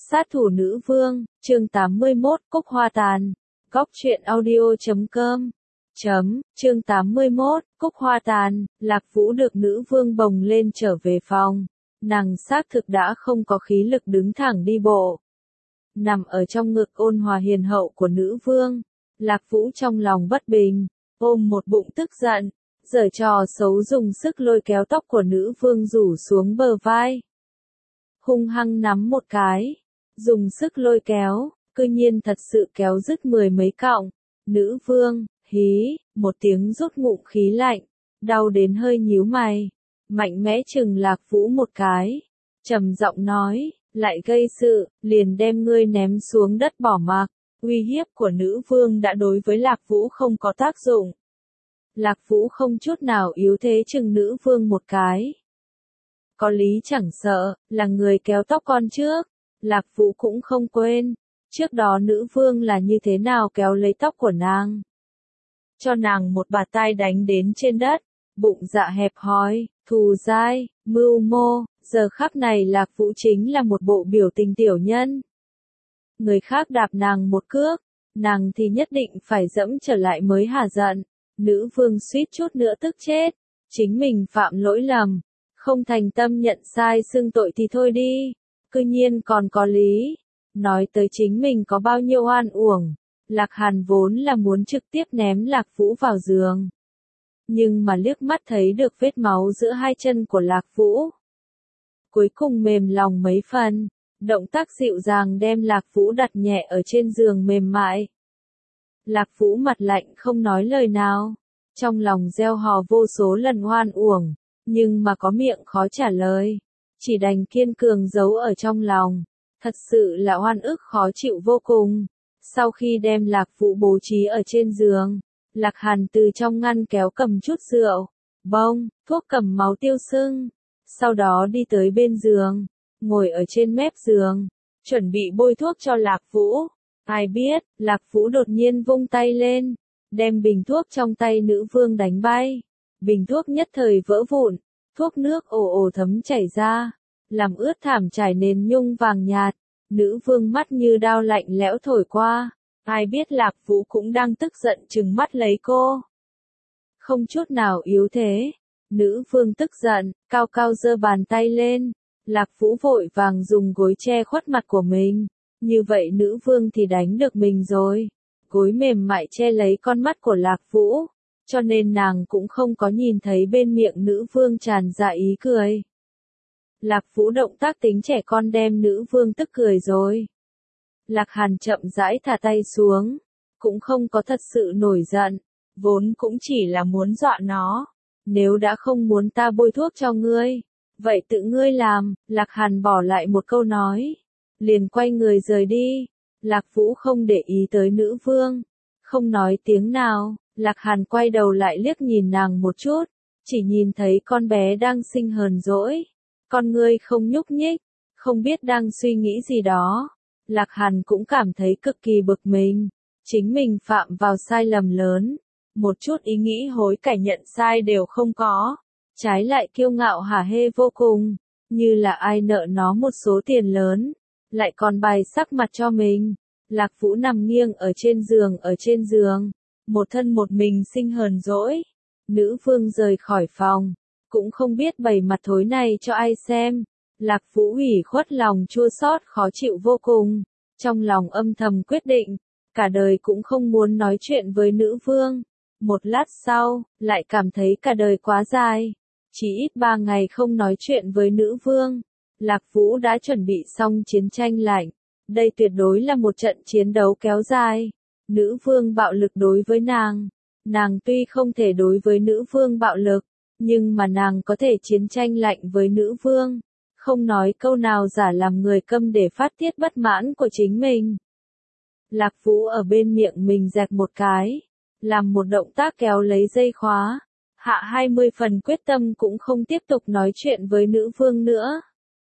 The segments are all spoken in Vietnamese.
Sát thủ nữ vương, chương 81, Cúc Hoa Tàn. Góc truyện audio.com. Chương 81, Cúc Hoa Tàn. Lạc Vũ được nữ vương bồng lên trở về phòng. Nàng xác thực đã không có khí lực đứng thẳng đi bộ. Nằm ở trong ngực ôn hòa hiền hậu của nữ vương. Lạc Vũ trong lòng bất bình, ôm một bụng tức giận, giở trò xấu dùng sức lôi kéo tóc của nữ vương rủ xuống bờ vai. Hung hăng nắm một cái, dùng sức lôi kéo, cư nhiên thật sự kéo rứt 10 mấy cọng. Nữ vương, hí, một tiếng rút ngụm khí lạnh, đau đến hơi nhíu mày, mạnh mẽ chừng Lạc Vũ một cái, trầm giọng nói, lại gây sự, liền đem ngươi ném xuống đất bỏ mặc. Uy hiếp của nữ vương đã đối với Lạc Vũ không có tác dụng. Lạc Vũ không chút nào yếu thế chừng nữ vương một cái. Có lý chẳng sợ, là người kéo tóc con trước. Lạc Vũ cũng không quên, trước đó nữ vương là như thế nào kéo lấy tóc của nàng. Cho nàng một bạt tai đánh đến trên đất, bụng dạ hẹp hòi, thù dai, mưu mô, giờ khắc này Lạc Vũ chính là một bộ biểu tình tiểu nhân. Người khác đạp nàng một cước, nàng thì nhất định phải dẫm trở lại mới hả giận. Nữ vương suýt chút nữa tức chết, chính mình phạm lỗi lầm, không thành tâm nhận sai xưng tội thì thôi đi, cư nhiên còn có lý, nói tới chính mình có bao nhiêu oan uổng. Lạc Hàn vốn là muốn trực tiếp ném Lạc Vũ vào giường, nhưng mà liếc mắt thấy được vết máu giữa hai chân của Lạc Vũ, cuối cùng mềm lòng mấy phần, động tác dịu dàng đem Lạc Vũ đặt nhẹ ở trên giường mềm mại. Lạc Vũ mặt lạnh không nói lời nào, trong lòng gieo hò vô số lần oan uổng, nhưng mà có miệng khó trả lời, chỉ đành kiên cường giấu ở trong lòng, thật sự là oan ức khó chịu vô cùng. Sau khi đem Lạc Vũ bố trí ở trên giường, Lạc Hàn từ trong ngăn kéo cầm chút rượu, bông, thuốc cầm máu tiêu sưng, sau đó đi tới bên giường, ngồi ở trên mép giường, chuẩn bị bôi thuốc cho Lạc Vũ. Ai biết, Lạc Vũ đột nhiên vung tay lên, đem bình thuốc trong tay nữ vương đánh bay. Bình thuốc nhất thời vỡ vụn, thuốc nước ồ ồ thấm chảy ra, làm ướt thảm trải nền nhung vàng nhạt. Nữ vương mắt như đao lạnh lẽo thổi qua, ai biết Lạc Vũ cũng đang tức giận trừng mắt lấy cô. Không chút nào yếu thế, nữ vương tức giận, cao cao giơ bàn tay lên, Lạc Vũ vội vàng dùng gối che khuất mặt của mình. Như vậy nữ vương thì đánh được mình rồi. Gối mềm mại che lấy con mắt của Lạc Vũ, cho nên nàng cũng không có nhìn thấy bên miệng nữ vương tràn ra ý cười. Lạc Vũ động tác tính trẻ con đem nữ vương tức cười rồi. Lạc Hàn chậm rãi thả tay xuống, cũng không có thật sự nổi giận, vốn cũng chỉ là muốn dọa nó. Nếu đã không muốn ta bôi thuốc cho ngươi, vậy tự ngươi làm. Lạc Hàn bỏ lại một câu nói, liền quay người rời đi. Lạc Vũ không để ý tới nữ vương, không nói tiếng nào. Lạc Hàn quay đầu lại liếc nhìn nàng một chút, chỉ nhìn thấy con bé đang sinh hờn dỗi, con ngươi không nhúc nhích, không biết đang suy nghĩ gì đó. Lạc Hàn cũng cảm thấy cực kỳ bực mình, chính mình phạm vào sai lầm lớn, một chút ý nghĩ hối cải nhận sai đều không có, trái lại kiêu ngạo hả hê vô cùng, như là ai nợ nó một số tiền lớn, lại còn bày sắc mặt cho mình. Lạc Vũ nằm nghiêng ở trên giường, một thân một mình sinh hờn dỗi. Nữ vương rời khỏi phòng, cũng không biết bày mặt thối này cho ai xem. Lạc Vũ ủy khuất lòng chua xót khó chịu vô cùng, trong lòng âm thầm quyết định, cả đời cũng không muốn nói chuyện với nữ vương. Một lát sau, lại cảm thấy cả đời quá dài, chỉ ít 3 ngày không nói chuyện với nữ vương. Lạc Vũ đã chuẩn bị xong chiến tranh lạnh, đây tuyệt đối là một trận chiến đấu kéo dài. Nữ vương bạo lực đối với nàng tuy không thể đối với nữ vương bạo lực, nhưng mà nàng có thể chiến tranh lạnh với nữ vương, không nói câu nào giả làm người câm để phát tiết bất mãn của chính mình. Lạc Vũ ở bên miệng mình dẹt một cái, làm một động tác kéo lấy dây khóa, hạ 20 phần quyết tâm cũng không tiếp tục nói chuyện với nữ vương nữa.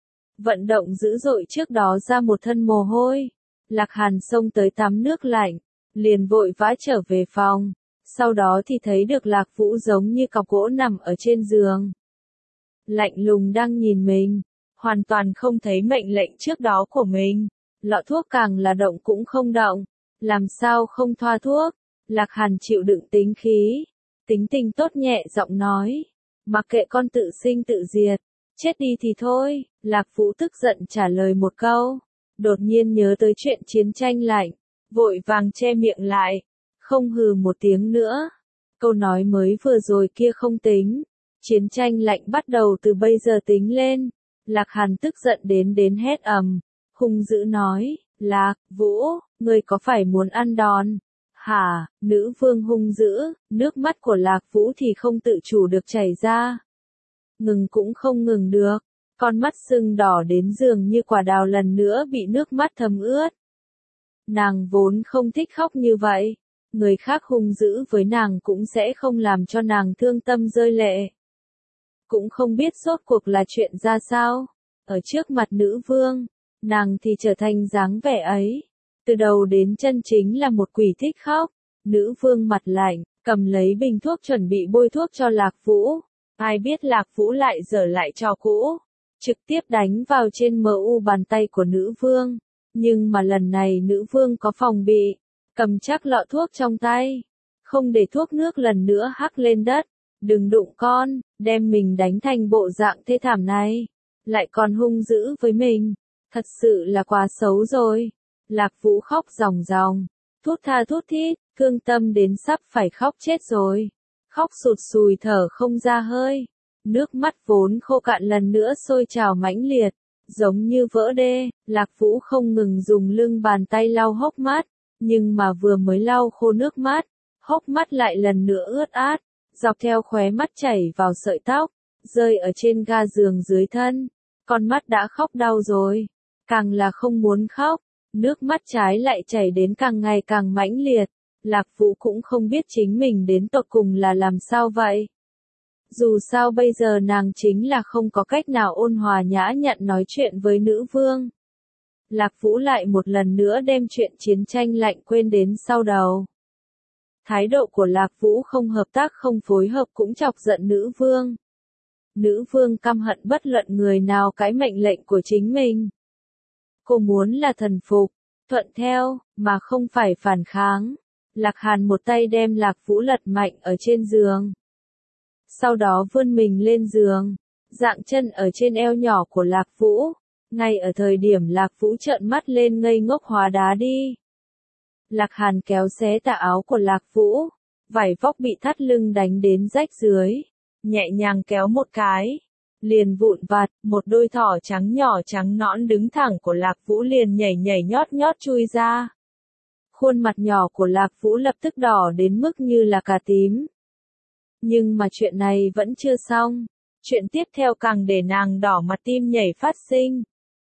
Vận động dữ dội trước đó ra một thân mồ hôi, Lạc Hàn xông tới tắm nước lạnh, liền vội vã trở về phòng, sau đó thì thấy được Lạc Vũ giống như cọc gỗ nằm ở trên giường. Lạnh lùng đang nhìn mình, hoàn toàn không thấy mệnh lệnh trước đó của mình. lọ thuốc càng là động cũng không động, làm sao không thoa thuốc. Lạc Hàn chịu đựng tính khí, tính tình tốt nhẹ giọng nói, mặc kệ con tự sinh tự diệt, chết đi thì thôi. Lạc Vũ tức giận trả lời một câu, đột nhiên nhớ tới chuyện chiến tranh lạnh, vội vàng che miệng lại, không hừ một tiếng nữa. Câu nói mới vừa rồi kia không tính, chiến tranh lạnh bắt đầu từ bây giờ tính lên. Lạc Hàn tức giận đến hét ầm, hung dữ nói, Lạc Vũ, ngươi có phải muốn ăn đòn? Hả? Nữ vương hung dữ, nước mắt của Lạc Vũ thì không tự chủ được chảy ra. Ngừng cũng không ngừng được, con mắt sưng đỏ đến dường như quả đào lần nữa bị nước mắt thấm ướt. Nàng vốn không thích khóc như vậy, người khác hung dữ với nàng cũng sẽ không làm cho nàng thương tâm rơi lệ. Cũng không biết rốt cuộc là chuyện ra sao, ở trước mặt nữ vương, nàng thì trở thành dáng vẻ ấy. Từ đầu đến chân chính là một quỷ thích khóc. Nữ vương mặt lạnh, cầm lấy bình thuốc chuẩn bị bôi thuốc cho Lạc Vũ. Ai biết Lạc Vũ lại dở lại trò cũ, trực tiếp đánh vào trên mu bàn tay của nữ vương. Nhưng mà lần này nữ vương có phòng bị, cầm chắc lọ thuốc trong tay, không để thuốc nước lần nữa hắc lên đất. Đừng đụng con, đem mình đánh thành bộ dạng thê thảm này, lại còn hung dữ với mình, thật sự là quá xấu rồi. Lạc Vũ khóc ròng ròng, thút tha thút thít, thương tâm đến sắp phải khóc chết rồi. Khóc sụt sùi thở không ra hơi, nước mắt vốn khô cạn lần nữa sôi trào mãnh liệt, giống như vỡ đê. Lạc Vũ không ngừng dùng lưng bàn tay lau hốc mắt, nhưng mà vừa mới lau khô nước mắt, hốc mắt lại lần nữa ướt át, dọc theo khóe mắt chảy vào sợi tóc, rơi ở trên ga giường dưới thân. Con mắt đã khóc đau rồi, càng là không muốn khóc, nước mắt trái lại chảy đến càng ngày càng mãnh liệt. Lạc Vũ cũng không biết chính mình đến tột cùng là làm sao vậy. Dù sao bây giờ nàng chính là không có cách nào ôn hòa nhã nhặn nói chuyện với nữ vương. Lạc Vũ lại một lần nữa đem chuyện chiến tranh lạnh quên đến sau đầu. Thái độ của Lạc Vũ không hợp tác không phối hợp cũng chọc giận nữ vương. Nữ vương căm hận bất luận người nào cãi mệnh lệnh của chính mình. Cô muốn là thần phục, thuận theo, mà không phải phản kháng. Lạc Hàn một tay đem Lạc Vũ lật mạnh ở trên giường. Sau đó vươn mình lên giường, dạng chân ở trên eo nhỏ của Lạc Vũ. Ngay ở thời điểm Lạc Vũ trợn mắt lên ngây ngốc hóa đá đi. Lạc Hàn kéo xé tà áo của Lạc Vũ, vải vóc bị thắt lưng đánh đến rách dưới, nhẹ nhàng kéo một cái, liền vụn vặt, một đôi thỏ trắng nhỏ trắng nõn đứng thẳng của Lạc Vũ liền nhảy nhảy nhót nhót chui ra. Khuôn mặt nhỏ của Lạc Vũ lập tức đỏ đến mức như là cà tím. Nhưng mà chuyện này vẫn chưa xong, chuyện tiếp theo càng để nàng đỏ mặt tim nhảy phát sinh.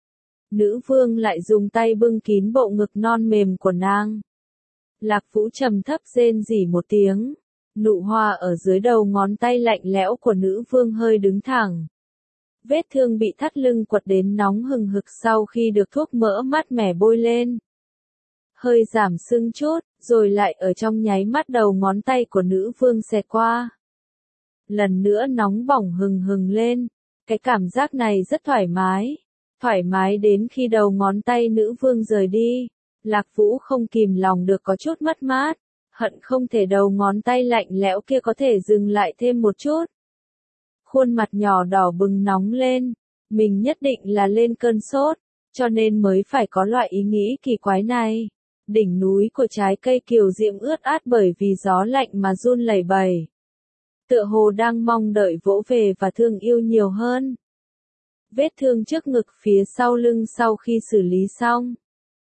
Nữ vương lại dùng tay bưng kín bộ ngực non mềm của nàng. Lạc Vũ trầm thấp rên rỉ một tiếng, nụ hoa ở dưới đầu ngón tay lạnh lẽo của nữ vương hơi đứng thẳng. Vết thương bị thắt lưng quật đến nóng hừng hực sau khi được thuốc mỡ mát mẻ bôi lên. Hơi giảm sưng chút, rồi lại ở trong nháy mắt đầu ngón tay của nữ vương xẹt qua. Lần nữa nóng bỏng hừng hừng lên, cái cảm giác này rất thoải mái đến khi đầu ngón tay nữ vương rời đi. Lạc Vũ không kìm lòng được có chút mất mát, hận không thể đầu ngón tay lạnh lẽo kia có thể dừng lại thêm một chút. Khuôn mặt nhỏ đỏ bừng nóng lên, mình nhất định là lên cơn sốt, cho nên mới phải có loại ý nghĩ kỳ quái này. Đỉnh núi của trái cây kiều diễm ướt át bởi vì gió lạnh mà run lẩy bẩy. Tựa hồ đang mong đợi vỗ về và thương yêu nhiều hơn. Vết thương trước ngực phía sau lưng sau khi xử lý xong.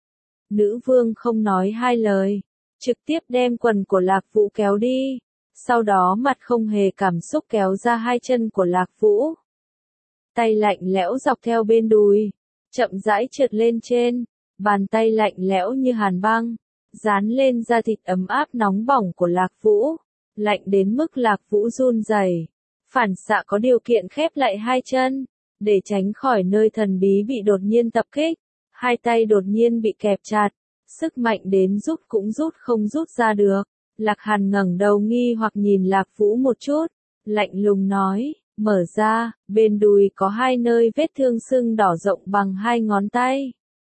Nữ vương không nói hai lời, trực tiếp đem quần của Lạc Vũ kéo đi, sau đó mặt không hề cảm xúc kéo ra hai chân của Lạc Vũ. Tay lạnh lẽo dọc theo bên đùi, chậm rãi trượt lên trên, bàn tay lạnh lẽo như hàn băng, dán lên da thịt ấm áp nóng bỏng của Lạc Vũ, lạnh đến mức Lạc Vũ run rẩy, phản xạ có điều kiện khép lại hai chân, để tránh khỏi nơi thần bí bị đột nhiên tập kích. Hai tay đột nhiên bị kẹp chặt, sức mạnh đến rút cũng rút không rút ra được. Lạc Hàn ngẩng đầu nghi hoặc nhìn Lạc Vũ một chút, lạnh lùng nói, mở ra, bên đùi có hai nơi vết thương sưng đỏ rộng bằng hai ngón tay.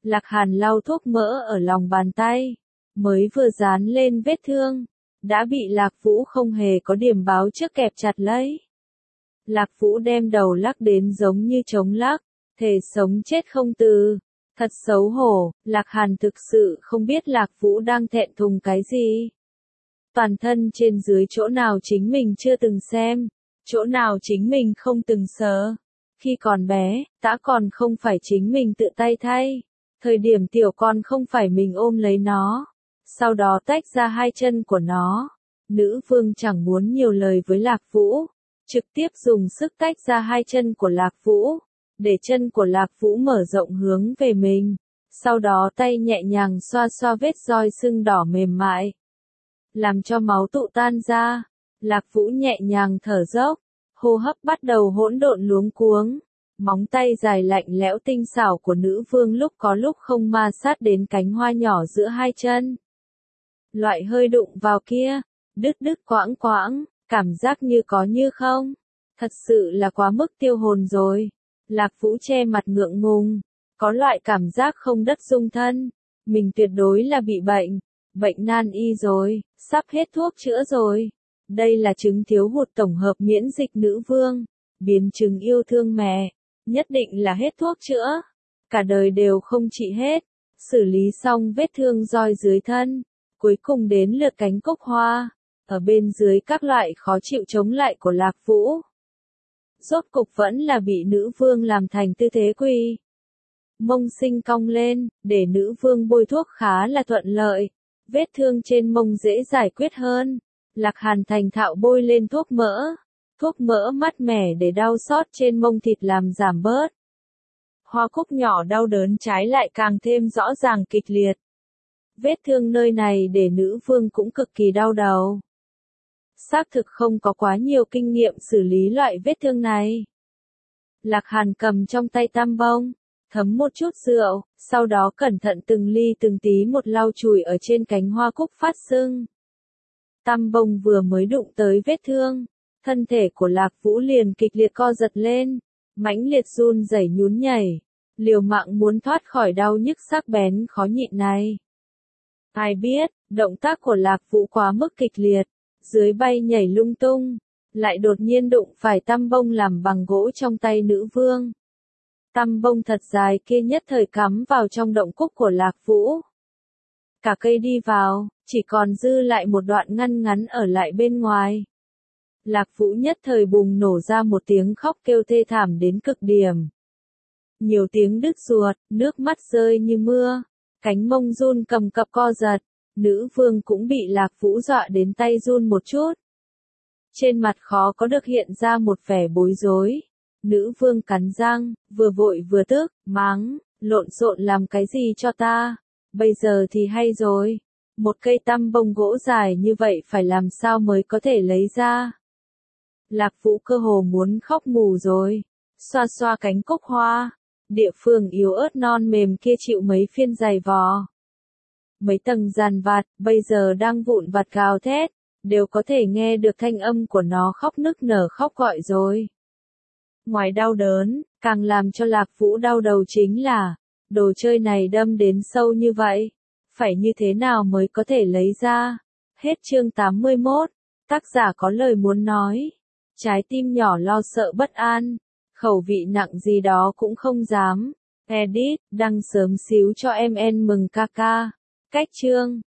Lạc Hàn lau thuốc mỡ ở lòng bàn tay, mới vừa dán lên vết thương, đã bị Lạc Vũ không hề có điểm báo trước kẹp chặt lấy. Lạc Vũ đem đầu lắc đến giống như trống lắc, thề sống chết không từ. Thật xấu hổ, Lạc Hàn thực sự không biết Lạc Vũ đang thẹn thùng cái gì. Toàn thân trên dưới chỗ nào chính mình chưa từng xem, chỗ nào chính mình không từng sờ. Khi còn bé, tã còn không phải chính mình tự tay thay. Thời điểm tiểu con không phải mình ôm lấy nó. Sau đó tách ra hai chân của nó. Nữ vương chẳng muốn nhiều lời với Lạc Vũ. Trực tiếp dùng sức tách ra hai chân của Lạc Vũ. Để chân của Lạc Vũ mở rộng hướng về mình. Sau đó tay nhẹ nhàng xoa xoa vết roi sưng đỏ mềm mại. Làm cho máu tụ tan ra. Lạc Vũ nhẹ nhàng thở dốc. Hô hấp bắt đầu hỗn độn luống cuống. Móng tay dài lạnh lẽo tinh xảo của nữ vương lúc có lúc không ma sát đến cánh hoa nhỏ giữa hai chân. Loại hơi đụng vào kia, đứt đứt quãng quãng, cảm giác như có như không. Thật sự là quá mức tiêu hồn rồi. Lạc Vũ che mặt ngượng ngùng, có loại cảm giác không đất dung thân. Mình tuyệt đối là bị bệnh nan y rồi, sắp hết thuốc chữa rồi. Đây là chứng thiếu hụt tổng hợp miễn dịch nữ vương, biến chứng yêu thương mẹ, nhất định là hết thuốc chữa. Cả đời đều không trị hết, xử lý xong vết thương roi dưới thân, cuối cùng đến lượt cánh cúc hoa, ở bên dưới các loại khó chịu chống lại của Lạc Vũ. Rốt cục vẫn là bị nữ vương làm thành tư thế quỳ. Mông sinh cong lên, để nữ vương bôi thuốc khá là thuận lợi, vết thương trên mông dễ giải quyết hơn. Lạc Hàn thành thạo bôi lên thuốc mỡ mát mẻ để đau xót trên mông thịt làm giảm bớt. Hoa cúc nhỏ đau đớn trái lại càng thêm rõ ràng kịch liệt. Vết thương nơi này để nữ vương cũng cực kỳ đau đầu. Xác thực không có quá nhiều kinh nghiệm xử lý loại vết thương này. Lạc Hàn cầm trong tay tam bông, thấm một chút rượu, sau đó cẩn thận từng ly từng tí một lau chùi ở trên cánh hoa cúc phát sưng. Tam bông vừa mới đụng tới vết thương, thân thể của Lạc Vũ liền kịch liệt co giật lên, mãnh liệt run rẩy nhún nhảy, liều mạng muốn thoát khỏi đau nhức sắc bén khó nhịn này. Ai biết, động tác của Lạc Vũ quá mức kịch liệt, dưới bay nhảy lung tung, lại đột nhiên đụng phải tăm bông làm bằng gỗ trong tay nữ vương. Tăm bông thật dài kia nhất thời cắm vào trong động cúc của Lạc Vũ. Cả cây đi vào, chỉ còn dư lại một đoạn ngăn ngắn ở lại bên ngoài. Lạc Vũ nhất thời bùng nổ ra một tiếng khóc kêu thê thảm đến cực điểm. Nhiều tiếng đứt ruột, nước mắt rơi như mưa, cánh mông run cầm cập co giật, nữ vương cũng bị Lạc Vũ dọa đến tay run một chút. Trên mặt khó có được hiện ra một vẻ bối rối. Nữ vương cắn răng, vừa vội vừa tức, mắng, lộn xộn làm cái gì cho ta, bây giờ thì hay rồi. Một cây tăm bông gỗ dài như vậy phải làm sao mới có thể lấy ra. Lạc Vũ cơ hồ muốn khóc mù rồi. Xoa xoa cánh cúc hoa. Địa phương yếu ớt non mềm kia chịu mấy phiên giày vò. Mấy tầng dàn vặt, bây giờ đang vụn vặt gào thét. Đều có thể nghe được thanh âm của nó khóc nức nở khóc gọi rồi. Ngoài đau đớn, càng làm cho Lạc Vũ đau đầu chính là, đồ chơi này đâm đến sâu như vậy. Phải như thế nào mới có thể lấy ra? Hết chương 81. Tác giả có lời muốn nói. Trái tim nhỏ lo sợ bất an. Khẩu vị nặng gì đó cũng không dám. Edit, đăng sớm xíu cho em mừng ca ca. Cách chương.